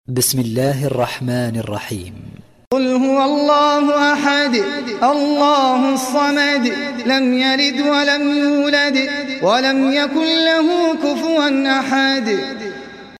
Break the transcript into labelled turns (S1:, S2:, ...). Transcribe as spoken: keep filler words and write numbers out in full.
S1: بسم الله الرحمن الرحيم.
S2: قل هو الله أحد الله الصمد لم يلد ولم يولد ولم يكن له كفوا أحد.